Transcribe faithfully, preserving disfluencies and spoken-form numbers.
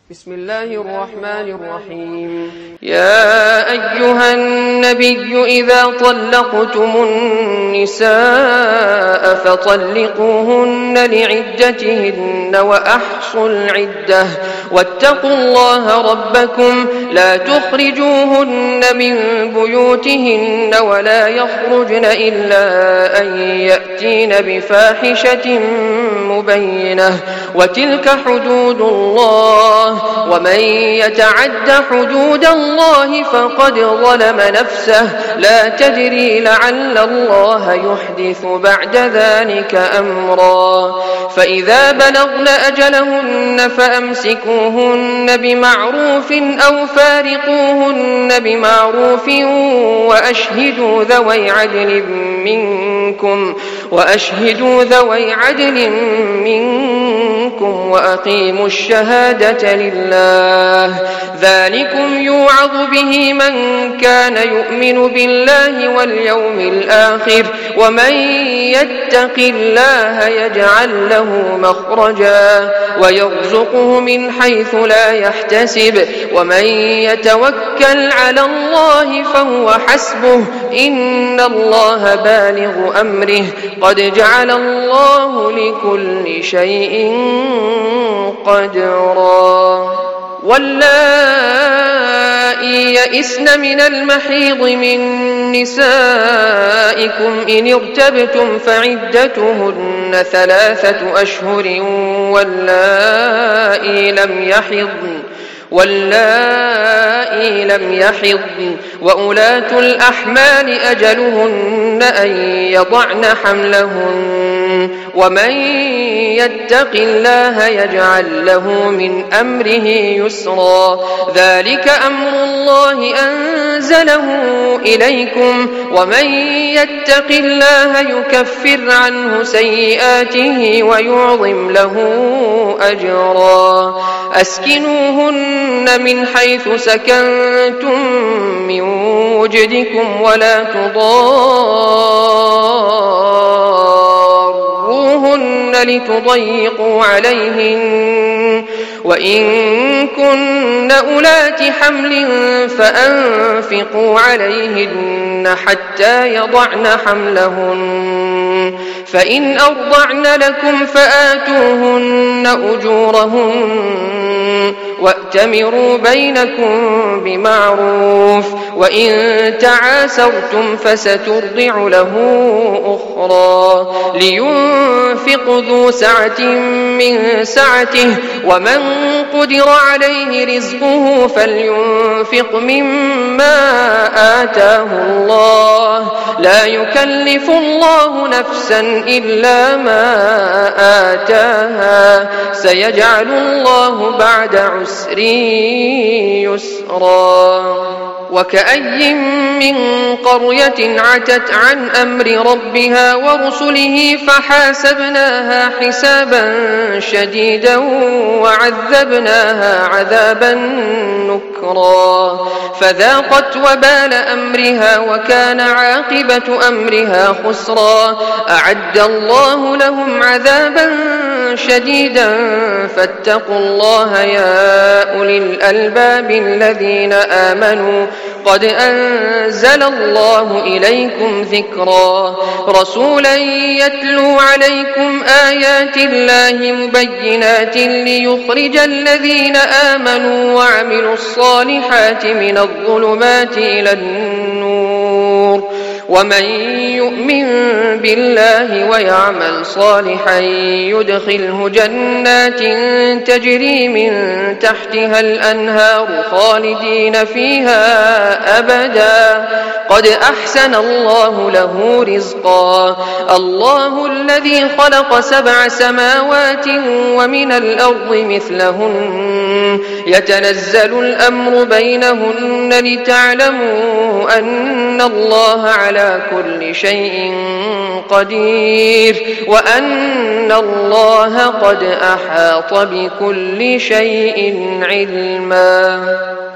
بسم الله الرحمن الرحيم. يا أيها النبي إذا طلقتم النساء فطلقوهن لعدتهن وأحصوا العدة واتقوا الله ربكم لا تخرجوهن من بيوتهن ولا يخرجن إلا أن يأتين بفاحشة مبينة وتلك حدود الله ومن يتعد حدود الله فقد ظلم نفسه لا تدري لعل الله يحدث بعد ذلك أمرا. فإذا بلغن أجلهن فأمسكوهن بمعروف أو فارقوهن بمعروف وأشهدوا ذوي عدل منكم وأشهدوا ذوي عدل منكم وأقيموا الشهادة لله ذلكم يوعظ به من كان يؤمن بالله واليوم الآخر ومن يتق الله يجعل له مخرجا ويرزقه من حيث لا يحتسب ومن يتوكل على الله فهو حسبه إن الله بالغ أمره قد جعل الله لكل شيء قدرا. واللائي يئسن من المحيض من نسائكم إن ارتبتم فعدتهن ثلاثة أشهر واللائي لم يحضن واللائي لم يحضن وأولاة الأحمال أجلهن أن يضعن حملهن ومن يتق الله يجعل له من أمره يسرا ذلك أمر الله أنزله إليكم ومن يتق الله يكفر عنه سيئاته ويعظم له أجرا. أسكنوهن من حيث سكنتم من وجدكم ولا تضاروهن لتضيقوا عليهن وإن كن أولات حمل فأنفقوا عليهن حتى يضعن حملهن فإن أرضعن لكم فآتوهن أجورهن وأتمروا بينكم بمعروف وإن تعاسرتم فسترضع له أخرى لينفق ذو سعة من سعته ومن قدر عليه رزقه فلينفق مما آتاه الله لا يكلف الله نفسا إلا ما آتاها سيجعل الله بعد عسر يسرا. وكأي من قرية عتت عن أمر ربها ورسله فحاسبناها حسابا شديدا وعذبناها عذابا نكرا فذاقت وبال أمرها وكان عاقبة أمرها خسرا. أعد الله لهم عذابا شديدا فاتقوا الله يا أولي الألباب الذين آمنوا قد أنزل الله إليكم ذكرا رسولا يتلو عليكم آيات الله مبينات ليخرج الذين آمنوا وعملوا الصالحات من الظلمات إلى النور ومن يؤمن بالله ويعمل صالحا يدخله جنات تجري من تحتها الأنهار خالدين فيها أبدا قد أحسن الله له رزقا. الله الذي خلق سبع سماوات ومن الأرض مثلهن يتنزل الأمر بينهن لتعلموا أن الله على كل شيء قدير وأن الله قد أحاط بكل شيء علما.